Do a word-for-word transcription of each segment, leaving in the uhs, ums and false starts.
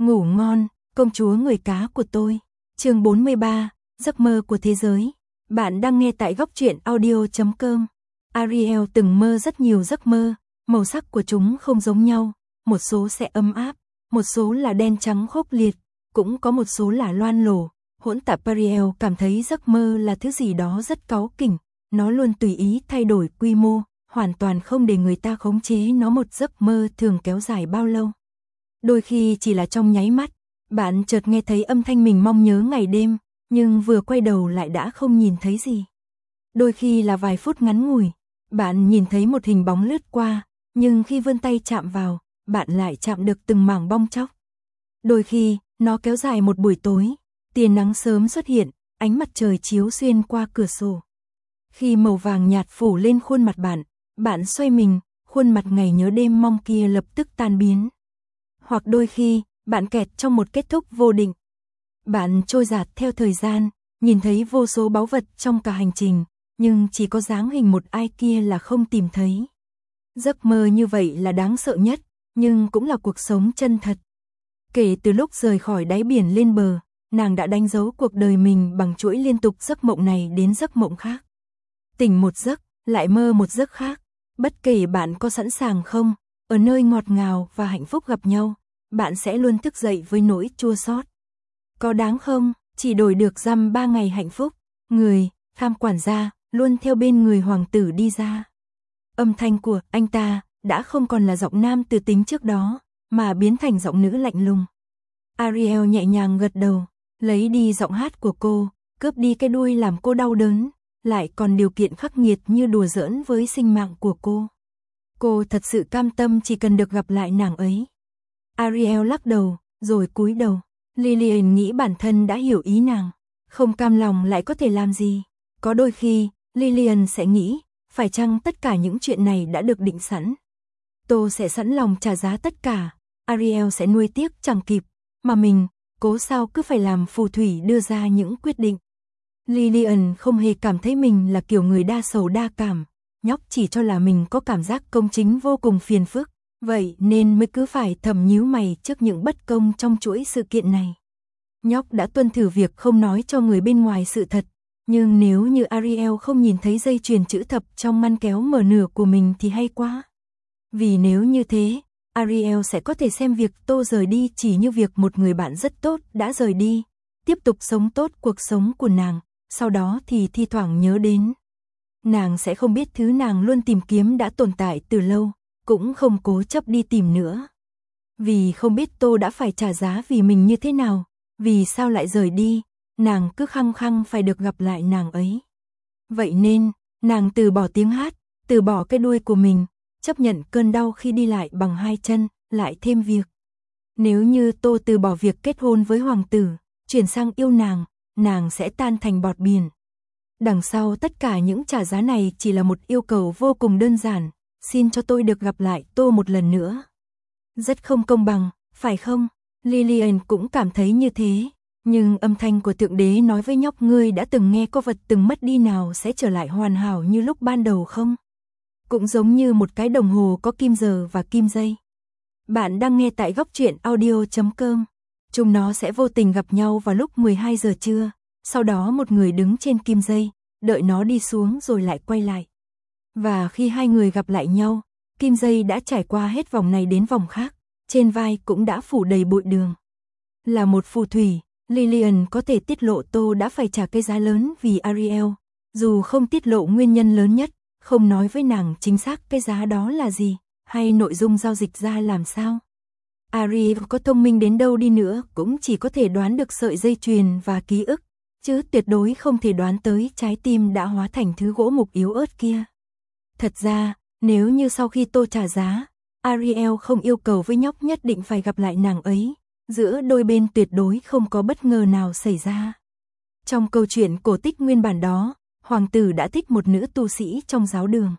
Ngủ ngon, công chúa người cá của tôi. Chương bốn mươi ba, giấc mơ của thế giới. Bạn đang nghe tại góc truyện audio chấm com. Ariel từng mơ rất nhiều giấc mơ, màu sắc của chúng không giống nhau, một số sẽ ấm áp, một số là đen trắng khốc liệt, cũng có một số là loan lổ, hỗn tạp. Ariel cảm thấy giấc mơ là thứ gì đó rất cáu kỉnh, nó luôn tùy ý thay đổi quy mô, hoàn toàn không để người ta khống chế nó. Một giấc mơ thường kéo dài bao lâu? Đôi khi chỉ là trong nháy mắt, bạn chợt nghe thấy âm thanh mình mong nhớ ngày đêm, nhưng vừa quay đầu lại đã không nhìn thấy gì. Đôi khi là vài phút ngắn ngủi, bạn nhìn thấy một hình bóng lướt qua, nhưng khi vươn tay chạm vào, bạn lại chạm được từng mảng bong tróc. Đôi khi, nó kéo dài một buổi tối, tia nắng sớm xuất hiện, ánh mặt trời chiếu xuyên qua cửa sổ. Khi màu vàng nhạt phủ lên khuôn mặt bạn, bạn xoay mình, khuôn mặt ngày nhớ đêm mong kia lập tức tan biến. Hoặc đôi khi, bạn kẹt trong một kết thúc vô định. Bạn trôi dạt theo thời gian, nhìn thấy vô số báu vật trong cả hành trình, nhưng chỉ có dáng hình một ai kia là không tìm thấy. Giấc mơ như vậy là đáng sợ nhất, nhưng cũng là cuộc sống chân thật. Kể từ lúc rời khỏi đáy biển lên bờ, nàng đã đánh dấu cuộc đời mình bằng chuỗi liên tục giấc mộng này đến giấc mộng khác. Tỉnh một giấc, lại mơ một giấc khác. Bất kể bạn có sẵn sàng không, ở nơi ngọt ngào và hạnh phúc gặp nhau, bạn sẽ luôn thức dậy với nỗi chua xót. Có đáng không, chỉ đổi được dăm ba ngày hạnh phúc, người, tham quản gia, luôn theo bên người hoàng tử đi ra. Âm thanh của anh ta đã không còn là giọng nam từ tính trước đó, mà biến thành giọng nữ lạnh lùng. Ariel nhẹ nhàng gật đầu, lấy đi giọng hát của cô, cướp đi cái đuôi làm cô đau đớn, lại còn điều kiện khắc nghiệt như đùa giỡn với sinh mạng của cô. Cô thật sự cam tâm chỉ cần được gặp lại nàng ấy. Ariel lắc đầu, rồi cúi đầu. Lillian nghĩ bản thân đã hiểu ý nàng, không cam lòng lại có thể làm gì. Có đôi khi, Lillian sẽ nghĩ, phải chăng tất cả những chuyện này đã được định sẵn. Tô sẽ sẵn lòng trả giá tất cả, Ariel sẽ nuối tiếc chẳng kịp, mà mình, cố sao cứ phải làm phù thủy đưa ra những quyết định. Lillian không hề cảm thấy mình là kiểu người đa sầu đa cảm, nhóc chỉ cho là mình có cảm giác công chính vô cùng phiền phức, vậy nên mới cứ phải thầm nhíu mày trước những bất công trong chuỗi sự kiện này. Nhóc đã tuân thử việc không nói cho người bên ngoài sự thật, nhưng nếu như Ariel không nhìn thấy dây chuyền chữ thập trong ngăn kéo mở nửa của mình thì hay quá. Vì nếu như thế, Ariel sẽ có thể xem việc Tô rời đi chỉ như việc một người bạn rất tốt đã rời đi, tiếp tục sống tốt cuộc sống của nàng, sau đó thì thi thoảng nhớ đến. Nàng sẽ không biết thứ nàng luôn tìm kiếm đã tồn tại từ lâu, cũng không cố chấp đi tìm nữa. Vì không biết Tô đã phải trả giá vì mình như thế nào, vì sao lại rời đi, nàng cứ khăng khăng phải được gặp lại nàng ấy. Vậy nên, nàng từ bỏ tiếng hát, từ bỏ cái đuôi của mình, chấp nhận cơn đau khi đi lại bằng hai chân, lại thêm việc. Nếu như Tô từ bỏ việc kết hôn với hoàng tử, chuyển sang yêu nàng, nàng sẽ tan thành bọt biển. Đằng sau tất cả những trả giá này chỉ là một yêu cầu vô cùng đơn giản, xin cho tôi được gặp lại Tô một lần nữa. Rất không công bằng, phải không? Lillian cũng cảm thấy như thế, nhưng âm thanh của thượng đế nói với nhóc, ngươi đã từng nghe có vật từng mất đi nào sẽ trở lại hoàn hảo như lúc ban đầu không? Cũng giống như một cái đồng hồ có kim giờ và kim giây. Bạn đang nghe tại góc truyện audio chấm com. Chúng nó sẽ vô tình gặp nhau vào lúc mười hai giờ trưa, sau đó một người đứng trên kim dây, đợi nó đi xuống rồi lại quay lại. Và khi hai người gặp lại nhau, kim dây đã trải qua hết vòng này đến vòng khác, trên vai cũng đã phủ đầy bụi đường. Là một phù thủy, Lillian có thể tiết lộ Tô đã phải trả cái giá lớn vì Ariel, dù không tiết lộ nguyên nhân lớn nhất, không nói với nàng chính xác cái giá đó là gì, hay nội dung giao dịch ra làm sao. Ariel có thông minh đến đâu đi nữa cũng chỉ có thể đoán được sợi dây chuyền và ký ức, chứ tuyệt đối không thể đoán tới trái tim đã hóa thành thứ gỗ mục yếu ớt kia. Thật ra, nếu như sau khi Tô trả giá, Ariel không yêu cầu với nhóc nhất định phải gặp lại nàng ấy, giữa đôi bên tuyệt đối không có bất ngờ nào xảy ra. Trong câu chuyện cổ tích nguyên bản đó, hoàng tử đã thích một nữ tu sĩ trong giáo đường.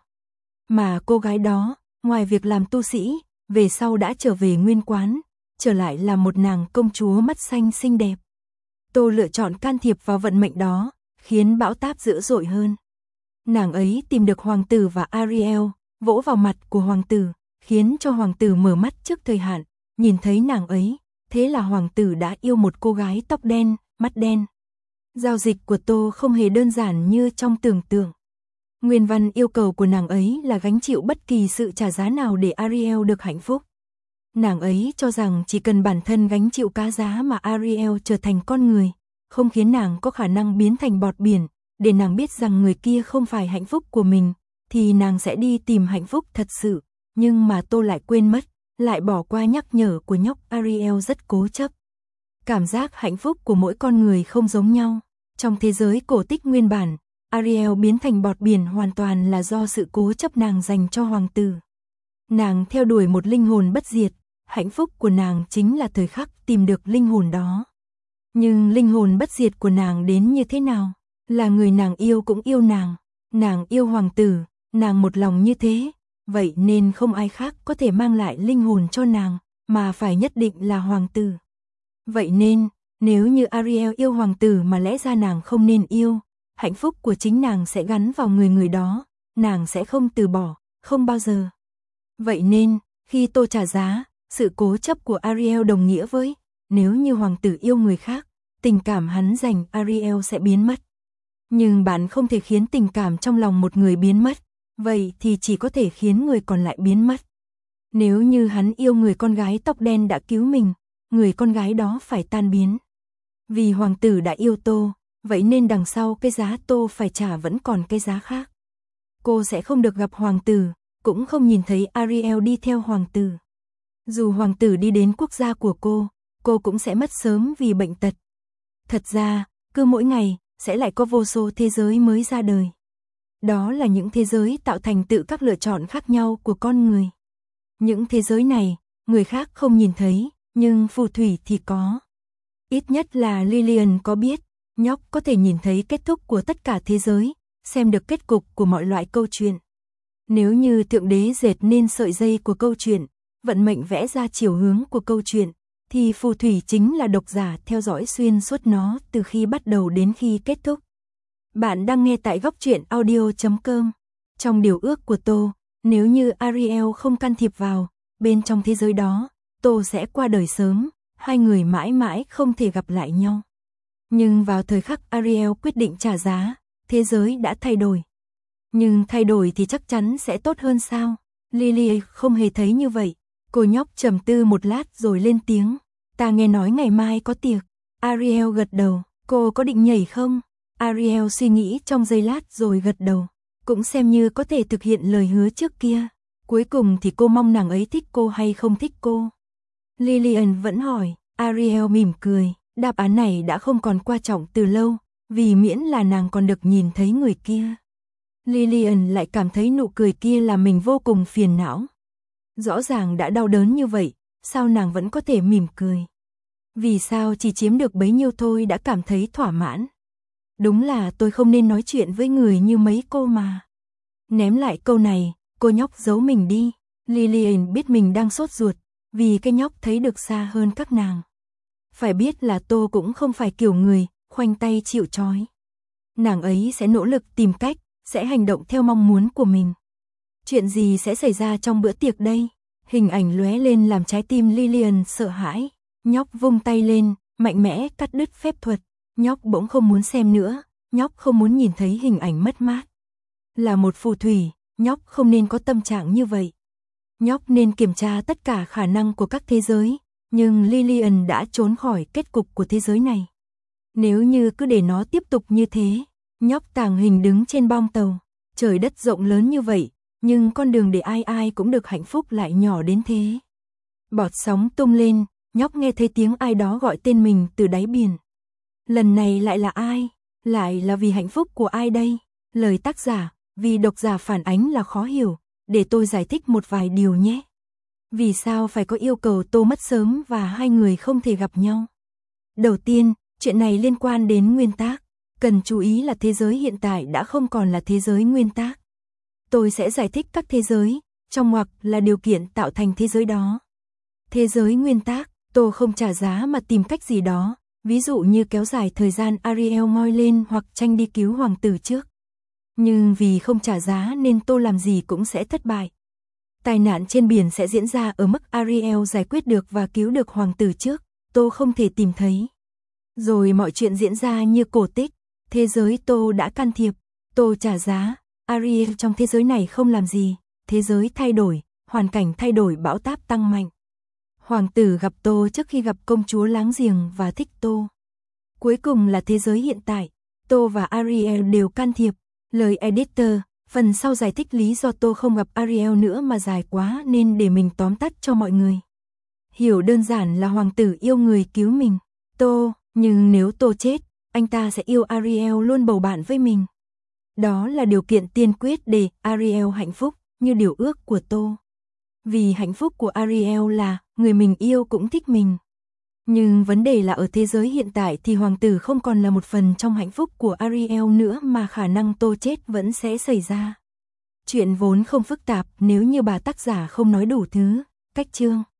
Mà cô gái đó, ngoài việc làm tu sĩ, về sau đã trở về nguyên quán, trở lại là một nàng công chúa mắt xanh xinh đẹp. Tô lựa chọn can thiệp vào vận mệnh đó, khiến bão táp dữ dội hơn. Nàng ấy tìm được hoàng tử và Ariel, vỗ vào mặt của hoàng tử, khiến cho hoàng tử mở mắt trước thời hạn, nhìn thấy nàng ấy, thế là hoàng tử đã yêu một cô gái tóc đen, mắt đen. Giao dịch của Tô không hề đơn giản như trong tưởng tượng. Nguyên văn yêu cầu của nàng ấy là gánh chịu bất kỳ sự trả giá nào để Ariel được hạnh phúc. Nàng ấy cho rằng chỉ cần bản thân gánh chịu cá giá mà Ariel trở thành con người, không khiến nàng có khả năng biến thành bọt biển, để nàng biết rằng người kia không phải hạnh phúc của mình, thì nàng sẽ đi tìm hạnh phúc thật sự. Nhưng mà Tô lại quên mất, lại bỏ qua nhắc nhở của nhóc Ariel rất cố chấp. Cảm giác hạnh phúc của mỗi con người không giống nhau. Trong thế giới cổ tích nguyên bản, Ariel biến thành bọt biển hoàn toàn là do sự cố chấp nàng dành cho hoàng tử. Nàng theo đuổi một linh hồn bất diệt, hạnh phúc của nàng chính là thời khắc tìm được linh hồn đó. Nhưng linh hồn bất diệt của nàng đến như thế nào? Là người nàng yêu cũng yêu nàng, nàng yêu hoàng tử, nàng một lòng như thế, vậy nên không ai khác có thể mang lại linh hồn cho nàng, mà phải nhất định là hoàng tử. Vậy nên, nếu như Ariel yêu hoàng tử mà lẽ ra nàng không nên yêu, hạnh phúc của chính nàng sẽ gắn vào người người đó, nàng sẽ không từ bỏ, không bao giờ. Vậy nên, khi Tô trả giá, sự cố chấp của Ariel đồng nghĩa với, nếu như hoàng tử yêu người khác, tình cảm hắn dành Ariel sẽ biến mất. Nhưng bạn không thể khiến tình cảm trong lòng một người biến mất, vậy thì chỉ có thể khiến người còn lại biến mất. Nếu như hắn yêu người con gái tóc đen đã cứu mình, người con gái đó phải tan biến. Vì hoàng tử đã yêu Tô, vậy nên đằng sau cái giá Tô phải trả vẫn còn cái giá khác. Cô sẽ không được gặp hoàng tử, cũng không nhìn thấy Ariel đi theo hoàng tử. Dù hoàng tử đi đến quốc gia của cô, cô cũng sẽ mất sớm vì bệnh tật. Thật ra, cứ mỗi ngày, sẽ lại có vô số thế giới mới ra đời. Đó là những thế giới tạo thành tự các lựa chọn khác nhau của con người. Những thế giới này, người khác không nhìn thấy, nhưng phù thủy thì có. Ít nhất là Lillian có biết, nhóc có thể nhìn thấy kết thúc của tất cả thế giới, xem được kết cục của mọi loại câu chuyện. Nếu như thượng đế dệt nên sợi dây của câu chuyện, vận mệnh vẽ ra chiều hướng của câu chuyện, thì phù thủy chính là độc giả theo dõi xuyên suốt nó từ khi bắt đầu đến khi kết thúc. Bạn đang nghe tại góc truyện audio chấm com. Trong điều ước của Tô, nếu như Ariel không can thiệp vào, bên trong thế giới đó, Tô sẽ qua đời sớm, hai người mãi mãi không thể gặp lại nhau. Nhưng vào thời khắc Ariel quyết định trả giá, thế giới đã thay đổi. Nhưng thay đổi thì chắc chắn sẽ tốt hơn sao? Lily không hề thấy như vậy. Cô nhóc trầm tư một lát rồi lên tiếng. Ta nghe nói ngày mai có tiệc. Ariel gật đầu. Cô có định nhảy không? Ariel suy nghĩ trong giây lát rồi gật đầu. Cũng xem như có thể thực hiện lời hứa trước kia. Cuối cùng thì cô mong nàng ấy thích cô hay không thích cô. Lillian vẫn hỏi. Ariel mỉm cười. Đáp án này đã không còn quan trọng từ lâu, vì miễn là nàng còn được nhìn thấy người kia. Lillian lại cảm thấy nụ cười kia làm mình vô cùng phiền não. Rõ ràng đã đau đớn như vậy, sao nàng vẫn có thể mỉm cười? Vì sao chỉ chiếm được bấy nhiêu thôi đã cảm thấy thỏa mãn? Đúng là tôi không nên nói chuyện với người như mấy cô mà. Ném lại câu này, cô nhóc giấu mình đi. Lillian biết mình đang sốt ruột, vì cái nhóc thấy được xa hơn các nàng. Phải biết là Tô cũng không phải kiểu người, khoanh tay chịu trói. Nàng ấy sẽ nỗ lực tìm cách, sẽ hành động theo mong muốn của mình. Chuyện gì sẽ xảy ra trong bữa tiệc đây? Hình ảnh lóe lên làm trái tim Lillian sợ hãi. Nhóc vung tay lên, mạnh mẽ cắt đứt phép thuật. Nhóc bỗng không muốn xem nữa, nhóc không muốn nhìn thấy hình ảnh mất mát. Là một phù thủy, nhóc không nên có tâm trạng như vậy. Nhóc nên kiểm tra tất cả khả năng của các thế giới, nhưng Lillian đã trốn khỏi kết cục của thế giới này. Nếu như cứ để nó tiếp tục như thế, nhóc tàng hình đứng trên bong tàu, trời đất rộng lớn như vậy, nhưng con đường để ai ai cũng được hạnh phúc lại nhỏ đến thế. Bọt sóng tung lên, nhóc nghe thấy tiếng ai đó gọi tên mình từ đáy biển. Lần này lại là ai? Lại là vì hạnh phúc của ai đây? Lời tác giả, vì độc giả phản ánh là khó hiểu, để tôi giải thích một vài điều nhé. Vì sao phải có yêu cầu Tô mất sớm và hai người không thể gặp nhau? Đầu tiên, chuyện này liên quan đến nguyên tắc. Cần chú ý là thế giới hiện tại đã không còn là thế giới nguyên tắc. Tôi sẽ giải thích các thế giới, trong ngoặc là điều kiện tạo thành thế giới đó. Thế giới nguyên tắc, Tô không trả giá mà tìm cách gì đó, ví dụ như kéo dài thời gian Ariel ngoi lên hoặc tranh đi cứu hoàng tử trước. Nhưng vì không trả giá nên Tô làm gì cũng sẽ thất bại. Tai nạn trên biển sẽ diễn ra ở mức Ariel giải quyết được và cứu được hoàng tử trước, Tô không thể tìm thấy. Rồi mọi chuyện diễn ra như cổ tích, thế giới Tô đã can thiệp, Tô trả giá, Ariel trong thế giới này không làm gì, thế giới thay đổi, hoàn cảnh thay đổi, bão táp tăng mạnh. Hoàng tử gặp Tô trước khi gặp công chúa láng giềng và thích Tô. Cuối cùng là thế giới hiện tại, Tô và Ariel đều can thiệp, lời editor, phần sau giải thích lý do Tô không gặp Ariel nữa mà dài quá nên để mình tóm tắt cho mọi người. Hiểu đơn giản là hoàng tử yêu người cứu mình, Tô, nhưng nếu Tô chết, anh ta sẽ yêu Ariel luôn bầu bạn với mình. Đó là điều kiện tiên quyết để Ariel hạnh phúc, như điều ước của Tô. Vì hạnh phúc của Ariel là người mình yêu cũng thích mình. Nhưng vấn đề là ở thế giới hiện tại thì hoàng tử không còn là một phần trong hạnh phúc của Ariel nữa mà khả năng Tô chết vẫn sẽ xảy ra. Chuyện vốn không phức tạp nếu như bà tác giả không nói đủ thứ, cách chương.